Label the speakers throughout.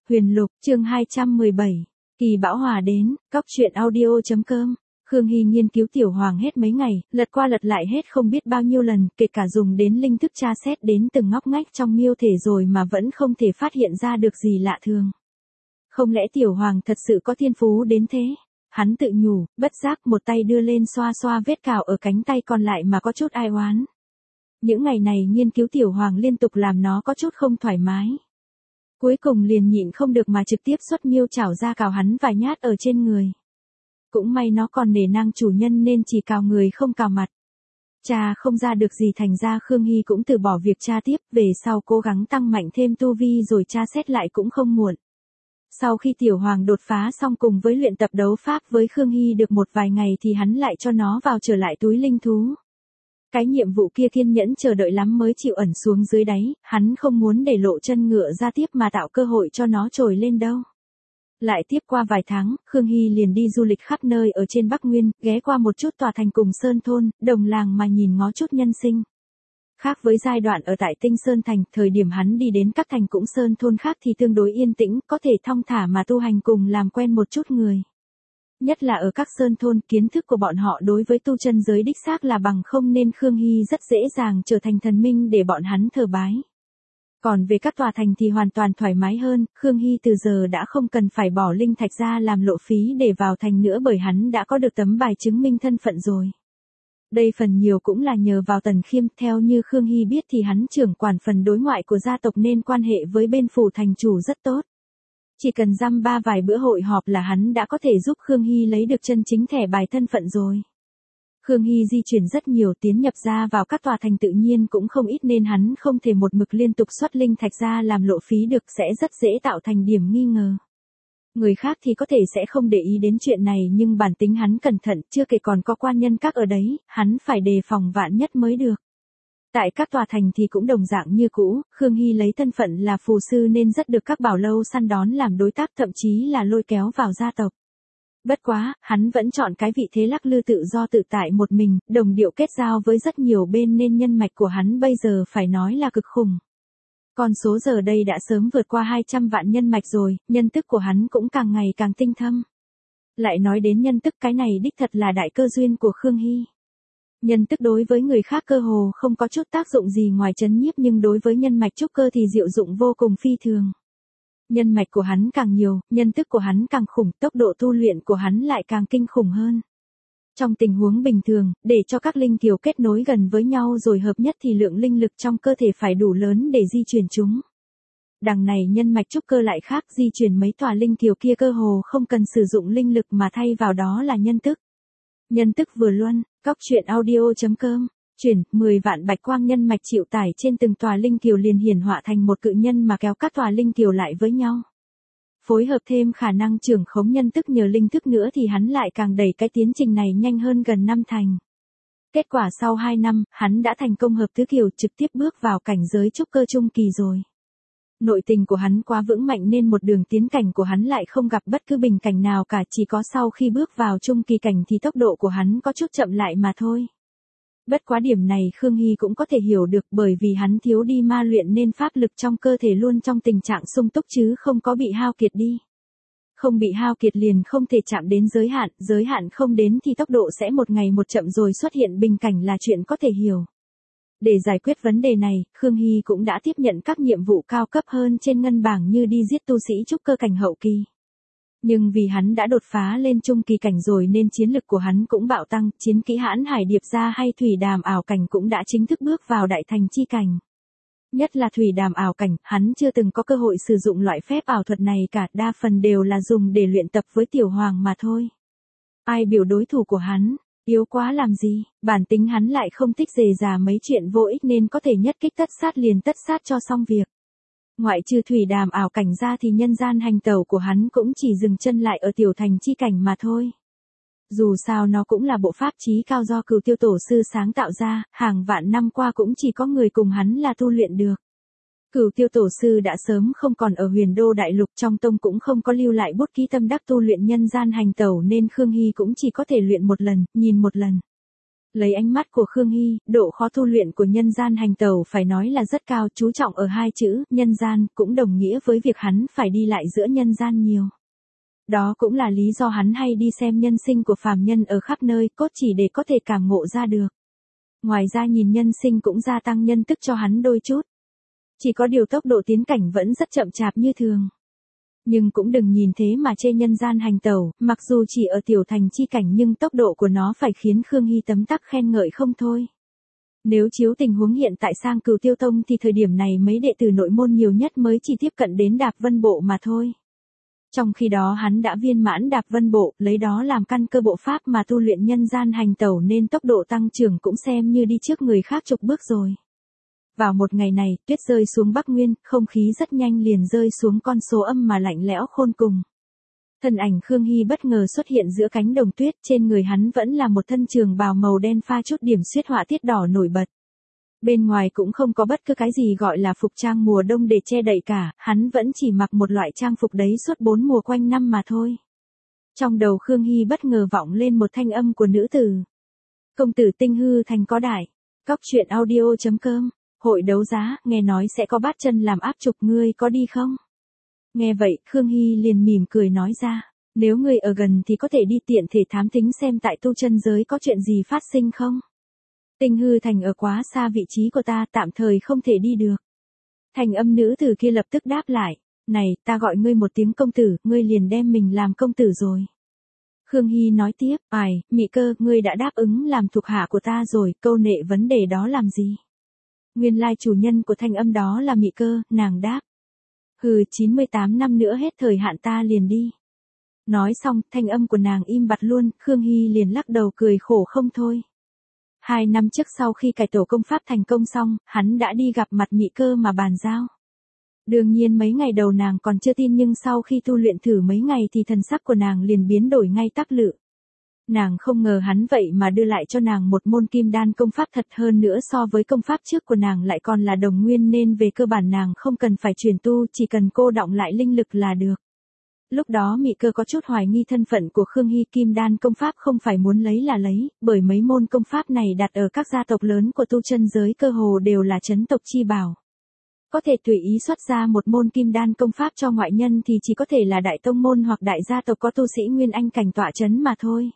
Speaker 1: Huyền Lục, chương 217. Kỳ bão hòa đến, cóc truyện audio.com. Khương Hy nghiên cứu Tiểu Hoàng hết mấy ngày, lật qua lật lại hết không biết bao nhiêu lần, kể cả dùng đến linh thức tra xét đến từng ngóc ngách trong miêu thể rồi mà vẫn không thể phát hiện ra được gì lạ thường. Không lẽ Tiểu Hoàng thật sự có thiên phú đến thế? Hắn tự nhủ, bất giác một tay đưa lên xoa xoa vết cào ở cánh tay còn lại mà có chút ai oán. Những ngày này nghiên cứu Tiểu Hoàng liên tục làm nó có chút không thoải mái. Cuối cùng liền nhịn không được mà trực tiếp xuất miêu chảo ra cào hắn vài nhát ở trên người. Cũng may nó còn nể nang chủ nhân nên chỉ cào người không cào mặt. Cha không ra được gì thành ra Khương Hy cũng từ bỏ việc tra tiếp, về sau cố gắng tăng mạnh thêm tu vi rồi tra xét lại cũng không muộn. Sau khi Tiểu Hoàng đột phá xong cùng với luyện tập đấu pháp với Khương Hy được một vài ngày thì hắn lại cho nó vào trở lại túi linh thú. Cái nhiệm vụ kia kiên nhẫn chờ đợi lắm mới chịu ẩn xuống dưới đáy, hắn không muốn để lộ chân ngựa ra tiếp mà tạo cơ hội cho nó trồi lên đâu. Lại tiếp qua vài tháng, Khương Hy liền đi du lịch khắp nơi ở trên Bắc Nguyên, ghé qua một chút tòa thành cùng Sơn Thôn, đồng làng mà nhìn ngó chút nhân sinh. Khác với giai đoạn ở tại Tinh Sơn Thành, thời điểm hắn đi đến các thành cũng Sơn Thôn khác thì tương đối yên tĩnh, có thể thong thả mà tu hành cùng làm quen một chút người. Nhất là ở các Sơn Thôn, kiến thức của bọn họ đối với tu chân giới đích xác là bằng không nên Khương Hy rất dễ dàng trở thành thần minh để bọn hắn thờ bái. Còn về các tòa thành thì hoàn toàn thoải mái hơn, Khương Hy từ giờ đã không cần phải bỏ linh thạch ra làm lộ phí để vào thành nữa bởi hắn đã có được tấm bài chứng minh thân phận rồi. Đây phần nhiều cũng là nhờ vào Tần Khiêm, theo như Khương Hy biết thì hắn trưởng quản phần đối ngoại của gia tộc nên quan hệ với bên phủ thành chủ rất tốt. Chỉ cần dăm ba vài bữa hội họp là hắn đã có thể giúp Khương Hy lấy được chân chính thẻ bài thân phận rồi. Khương Hy di chuyển rất nhiều tiến nhập ra vào các tòa thành tự nhiên cũng không ít nên hắn không thể một mực liên tục xuất linh thạch ra làm lộ phí được sẽ rất dễ tạo thành điểm nghi ngờ. Người khác thì có thể sẽ không để ý đến chuyện này nhưng bản tính hắn cẩn thận chưa kể còn có quan nhân các ở đấy, hắn phải đề phòng vạn nhất mới được. Tại các tòa thành thì cũng đồng dạng như cũ, Khương Hy lấy thân phận là phù sư nên rất được các bảo lâu săn đón làm đối tác thậm chí là lôi kéo vào gia tộc. Bất quá, hắn vẫn chọn cái vị thế lắc lư tự do tự tại một mình, đồng điệu kết giao với rất nhiều bên nên nhân mạch của hắn bây giờ phải nói là cực khủng. Con số giờ đây đã sớm vượt qua 200 vạn nhân mạch rồi, nhân tức của hắn cũng càng ngày càng tinh thâm. Lại nói đến nhân tức cái này đích thật là đại cơ duyên của Khương Hy. Nhân tức đối với người khác cơ hồ không có chút tác dụng gì ngoài trấn nhiếp nhưng đối với nhân mạch trúc cơ thì diệu dụng vô cùng phi thường. Nhân mạch của hắn càng nhiều, nhân tức của hắn càng khủng, tốc độ tu luyện của hắn lại càng kinh khủng hơn. Trong tình huống bình thường, để cho các linh kiều kết nối gần với nhau rồi hợp nhất thì lượng linh lực trong cơ thể phải đủ lớn để di chuyển chúng. Đằng này nhân mạch trúc cơ lại khác, di chuyển mấy tòa linh kiều kia cơ hồ không cần sử dụng linh lực mà thay vào đó là nhân tức. Nhân tức vừa luân, cóc truyện audio.com. Chuyển 10 vạn bạch quang nhân mạch chịu tải trên từng tòa linh kiều liền hiển họa thành một cự nhân mà kéo các tòa linh kiều lại với nhau. Phối hợp thêm khả năng trưởng khống nhân tức nhờ linh thức nữa thì hắn lại càng đẩy cái tiến trình này nhanh hơn gần năm thành. Kết quả sau 2 năm, hắn đã thành công hợp tứ kiều trực tiếp bước vào cảnh giới trúc cơ trung kỳ rồi. Nội tình của hắn quá vững mạnh nên một đường tiến cảnh của hắn lại không gặp bất cứ bình cảnh nào cả, chỉ có sau khi bước vào trung kỳ cảnh thì tốc độ của hắn có chút chậm lại mà thôi. Bất quá điểm này Khương Hy cũng có thể hiểu được bởi vì hắn thiếu đi ma luyện nên pháp lực trong cơ thể luôn trong tình trạng sung túc chứ không có bị hao kiệt đi. Không bị hao kiệt liền không thể chạm đến giới hạn không đến thì tốc độ sẽ một ngày một chậm rồi xuất hiện bình cảnh là chuyện có thể hiểu. Để giải quyết vấn đề này, Khương Hy cũng đã tiếp nhận các nhiệm vụ cao cấp hơn trên ngân bảng như đi giết tu sĩ trúc cơ cảnh hậu kỳ. Nhưng vì hắn đã đột phá lên trung kỳ cảnh rồi nên chiến lực của hắn cũng bạo tăng, chiến kỹ Hãn Hải Điệp Gia hay Thủy Đàm ảo cảnh cũng đã chính thức bước vào đại thành chi cảnh. Nhất là Thủy Đàm ảo cảnh, hắn chưa từng có cơ hội sử dụng loại phép ảo thuật này cả, đa phần đều là dùng để luyện tập với Tiểu Hoàng mà thôi. Ai biểu đối thủ của hắn, yếu quá làm gì, bản tính hắn lại không thích rề rà mấy chuyện vô ích nên có thể nhất kích tất sát liền tất sát cho xong việc. Ngoại trừ Thủy Đàm ảo cảnh ra thì nhân gian hành tẩu của hắn cũng chỉ dừng chân lại ở tiểu thành chi cảnh mà thôi. Dù sao nó cũng là bộ pháp chí cao do Cửu Tiêu Tổ sư sáng tạo ra, hàng vạn năm qua cũng chỉ có người cùng hắn là tu luyện được. Cửu Tiêu Tổ sư đã sớm không còn ở Huyền Đô Đại Lục, trong tông cũng không có lưu lại bút ký tâm đắc tu luyện nhân gian hành tẩu nên Khương Hy cũng chỉ có thể luyện một lần, nhìn một lần. Lấy ánh mắt của Khương Hy, độ khó tu luyện của nhân gian hành tẩu phải nói là rất cao, chú trọng ở hai chữ, nhân gian, cũng đồng nghĩa với việc hắn phải đi lại giữa nhân gian nhiều. Đó cũng là lý do hắn hay đi xem nhân sinh của phàm nhân ở khắp nơi, cốt chỉ để có thể cảm ngộ ra được. Ngoài ra nhìn nhân sinh cũng gia tăng nhân tức cho hắn đôi chút. Chỉ có điều tốc độ tiến cảnh vẫn rất chậm chạp như thường. Nhưng cũng đừng nhìn thế mà chê nhân gian hành tẩu, mặc dù chỉ ở tiểu thành chi cảnh nhưng tốc độ của nó phải khiến Khương Hy tấm tắc khen ngợi không thôi. Nếu chiếu tình huống hiện tại sang Cửu Tiêu Tông thì thời điểm này mấy đệ tử nội môn nhiều nhất mới chỉ tiếp cận đến Đạp Vân Bộ mà thôi. Trong khi đó hắn đã viên mãn Đạp Vân Bộ, lấy đó làm căn cơ bộ pháp mà tu luyện nhân gian hành tẩu nên tốc độ tăng trưởng cũng xem như đi trước người khác chục bước rồi. Vào một ngày này, tuyết rơi xuống Bắc Nguyên, không khí rất nhanh liền rơi xuống con số âm mà lạnh lẽo khôn cùng. Thân ảnh Khương Hy bất ngờ xuất hiện giữa cánh đồng tuyết, trên người hắn vẫn là một thân trường bào màu đen pha chút điểm xuyết họa tiết đỏ nổi bật. Bên ngoài cũng không có bất cứ cái gì gọi là phục trang mùa đông để che đậy cả, hắn vẫn chỉ mặc một loại trang phục đấy suốt 4 mùa quanh năm mà thôi. Trong đầu Khương Hy bất ngờ vọng lên một thanh âm của nữ tử. Công tử Tinh Hư Thành có đại. Cóc truyện audio.com. Hội đấu giá, nghe nói sẽ có bát chân làm áp trục, ngươi có đi không? Nghe vậy, Khương Hy liền mỉm cười nói ra, nếu ngươi ở gần thì có thể đi tiện thể thám tính xem tại tu chân giới có chuyện gì phát sinh không? Tinh Hư Thành ở quá xa vị trí của ta, tạm thời không thể đi được. Thành âm nữ tử kia lập tức đáp lại, này, ta gọi ngươi một tiếng công tử, ngươi liền đem mình làm công tử rồi. Khương Hy nói tiếp, Mị Cơ, ngươi đã đáp ứng làm thuộc hạ của ta rồi, câu nệ vấn đề đó làm gì? Nguyên lai chủ nhân của thanh âm đó là Mị Cơ, nàng đáp. 98 năm nữa hết thời hạn ta liền đi. Nói xong, thanh âm của nàng im bặt luôn, Khương Hy liền lắc đầu cười khổ không thôi. 2 năm trước sau khi cải tổ công pháp thành công xong, hắn đã đi gặp mặt Mị Cơ mà bàn giao. Đương nhiên mấy ngày đầu nàng còn chưa tin nhưng sau khi tu luyện thử mấy ngày thì thần sắc của nàng liền biến đổi ngay tắp lự. Nàng không ngờ hắn vậy mà đưa lại cho nàng một môn kim đan công pháp thật, hơn nữa so với công pháp trước của nàng lại còn là đồng nguyên nên về cơ bản nàng không cần phải truyền tu, chỉ cần cô đọng lại linh lực là được. Lúc đó Mị Cơ có chút hoài nghi thân phận của Khương Hy, kim đan công pháp không phải muốn lấy là lấy, bởi mấy môn công pháp này đặt ở các gia tộc lớn của tu chân giới cơ hồ đều là chấn tộc chi bảo. Có thể tùy ý xuất ra một môn kim đan công pháp cho ngoại nhân thì chỉ có thể là đại tông môn hoặc đại gia tộc có tu sĩ nguyên anh cảnh tọa chấn mà thôi.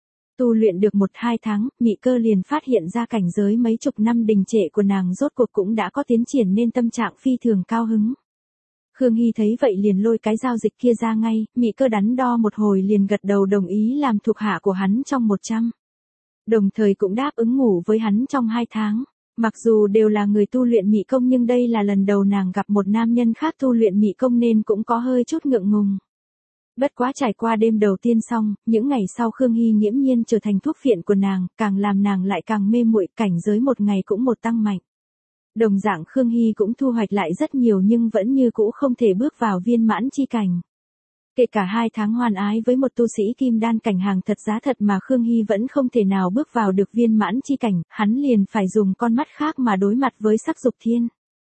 Speaker 1: Tu luyện được 1-2 tháng, Mị Cơ liền phát hiện ra cảnh giới mấy chục năm đình trệ của nàng rốt cuộc cũng đã có tiến triển nên tâm trạng phi thường cao hứng. Khương Hy thấy vậy liền lôi cái giao dịch kia ra ngay, Mị Cơ đắn đo một hồi liền gật đầu đồng ý làm thuộc hạ của hắn trong 100. Đồng thời cũng đáp ứng ngủ với hắn trong 2 tháng. Mặc dù đều là người tu luyện Mị Công nhưng đây là lần đầu nàng gặp một nam nhân khác tu luyện Mị Công nên cũng có hơi chút ngượng ngùng. Bất quá trải qua đêm đầu tiên xong, những ngày sau Khương Hy nghiễm nhiên trở thành thuốc phiện của nàng, càng làm nàng lại càng mê muội, cảnh giới một ngày cũng một tăng mạnh. Đồng dạng Khương Hy cũng thu hoạch lại rất nhiều nhưng vẫn như cũ không thể bước vào viên mãn chi cảnh. Kể cả 2 tháng hoan ái với một tu sĩ kim đan cảnh hàng thật giá thật mà Khương Hy vẫn không thể nào bước vào được viên mãn chi cảnh, hắn liền phải dùng con mắt khác mà đối mặt với sắc dục thiên.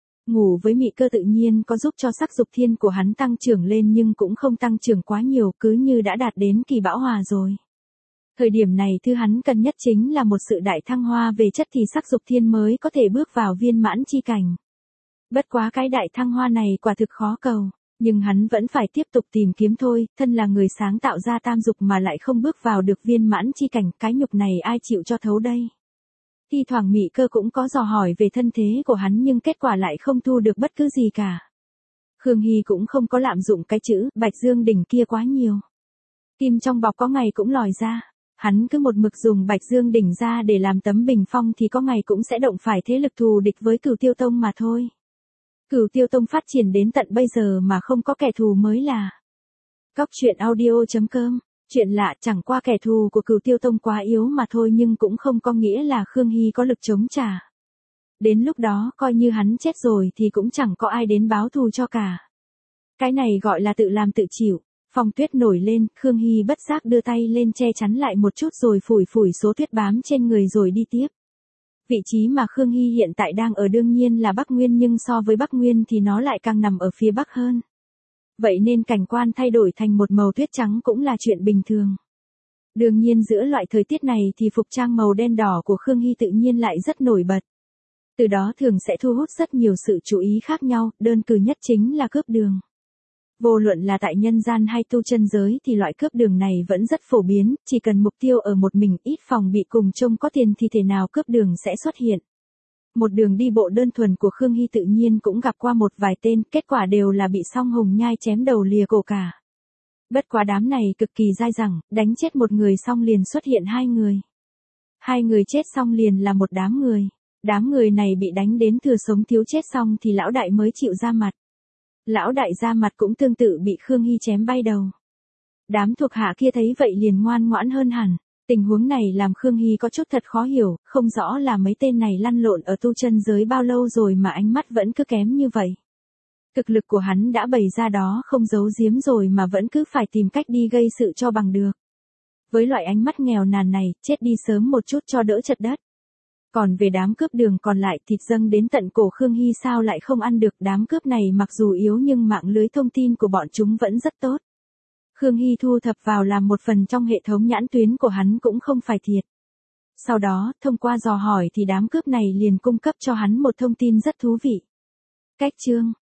Speaker 1: Ngủ với Mị Cơ tự nhiên có giúp cho sắc dục thiên của hắn tăng trưởng lên nhưng cũng không tăng trưởng quá nhiều, cứ như đã đạt đến kỳ bão hòa rồi. Thời điểm này thứ hắn cần nhất chính là một sự đại thăng hoa về chất thì sắc dục thiên mới có thể bước vào viên mãn chi cảnh. Bất quá cái đại thăng hoa này quả thực khó cầu, nhưng hắn vẫn phải tiếp tục tìm kiếm thôi, thân là người sáng tạo ra tam dục mà lại không bước vào được viên mãn chi cảnh, cái nhục này ai chịu cho thấu đây. Thi thoảng Mị Cơ cũng có dò hỏi về thân thế của hắn nhưng kết quả lại không thu được bất cứ gì cả. Khương Hy cũng không có lạm dụng cái chữ Bạch Dương đỉnh kia quá nhiều. Kim trong bọc có ngày cũng lòi ra, hắn cứ một mực dùng Bạch Dương đỉnh ra để làm tấm bình phong thì có ngày cũng sẽ động phải thế lực thù địch với Cửu Tiêu Tông mà thôi. Cửu Tiêu Tông phát triển đến tận bây giờ mà không có kẻ thù mới là. Cóc truyện audio.com. Chuyện lạ, chẳng qua kẻ thù của Cửu Tiêu Tông quá yếu mà thôi nhưng cũng không có nghĩa là Khương Hy có lực chống trả. Đến lúc đó coi như hắn chết rồi thì cũng chẳng có ai đến báo thù cho cả. Cái này gọi là tự làm tự chịu. Phong tuyết nổi lên, Khương Hy bất giác đưa tay lên che chắn lại một chút rồi phủi phủi số tuyết bám trên người rồi đi tiếp. Vị trí mà Khương Hy hiện tại đang ở đương nhiên là Bắc Nguyên nhưng so với Bắc Nguyên thì nó lại càng nằm ở phía Bắc hơn. Vậy nên cảnh quan thay đổi thành một màu tuyết trắng cũng là chuyện bình thường. Đương nhiên giữa loại thời tiết này thì phục trang màu đen đỏ của Khương Hy tự nhiên lại rất nổi bật. Từ đó thường sẽ thu hút rất nhiều sự chú ý khác nhau, đơn cử nhất chính là cướp đường. Vô luận là tại nhân gian hay tu chân giới thì loại cướp đường này vẫn rất phổ biến, chỉ cần mục tiêu ở một mình ít phòng bị cùng trông có tiền thì thể nào cướp đường sẽ xuất hiện. Một đường đi bộ đơn thuần của Khương Hy tự nhiên cũng gặp qua một vài tên, kết quả đều là bị song hùng nhai chém đầu lìa cổ cả. Bất quá đám này cực kỳ dai dẳng, đánh chết một người xong liền xuất hiện hai người. Hai người chết xong liền là một đám người. Đám người này bị đánh đến thừa sống thiếu chết xong thì lão đại mới chịu ra mặt. Lão đại ra mặt cũng tương tự bị Khương Hy chém bay đầu. Đám thuộc hạ kia thấy vậy liền ngoan ngoãn hơn hẳn. Tình huống này làm Khương Hy có chút thật khó hiểu, không rõ là mấy tên này lăn lộn ở tu chân giới bao lâu rồi mà ánh mắt vẫn cứ kém như vậy. Thực lực của hắn đã bày ra đó không giấu giếm rồi mà vẫn cứ phải tìm cách đi gây sự cho bằng được. Với loại ánh mắt nghèo nàn này, chết đi sớm một chút cho đỡ chật đất. Còn về đám cướp đường còn lại thịt dâng đến tận cổ Khương Hy sao lại không ăn được, đám cướp này mặc dù yếu nhưng mạng lưới thông tin của bọn chúng vẫn rất tốt. Khương Hy thu thập vào làm một phần trong hệ thống nhãn tuyến của hắn cũng không phải thiệt. Sau đó, thông qua dò hỏi thì đám cướp này liền cung cấp cho hắn một thông tin rất thú vị. Cách chương